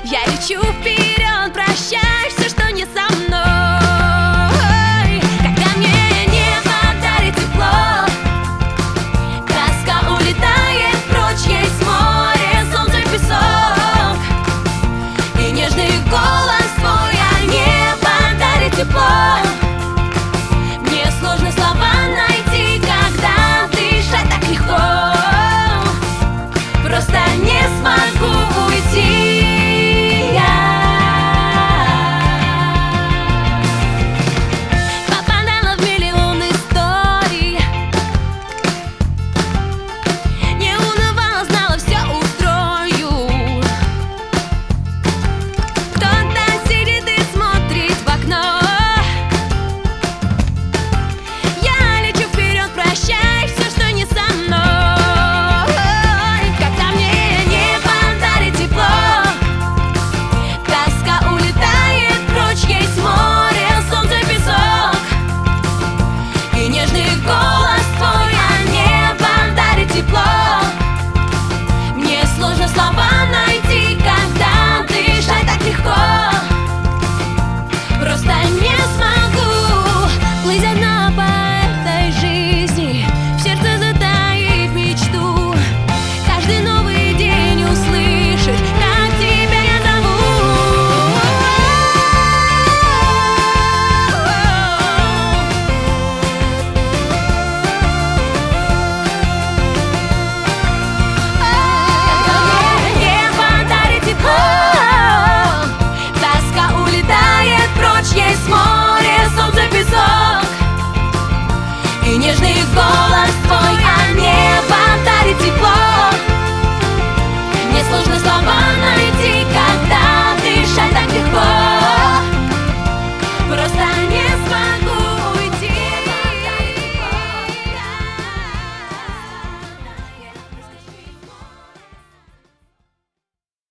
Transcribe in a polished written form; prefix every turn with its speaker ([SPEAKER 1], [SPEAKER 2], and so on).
[SPEAKER 1] Я лечу вперед, прощай все, что не со мной. Когда мне небо дарит тепло, тоска улетает прочь, есть море, солнце, песок и нежный голос твой, а небо дарит тепло. Мне сложно слова найти, когда дышать так легко. Просто не смогу уйти. Слова найти, когда дышать так легко. Просто не смогу, плыть одна по этой жизни, в сердце затаив мечту. Каждый новый день услышать, как тебя я зову. Есть море, солнце, песок и нежный голос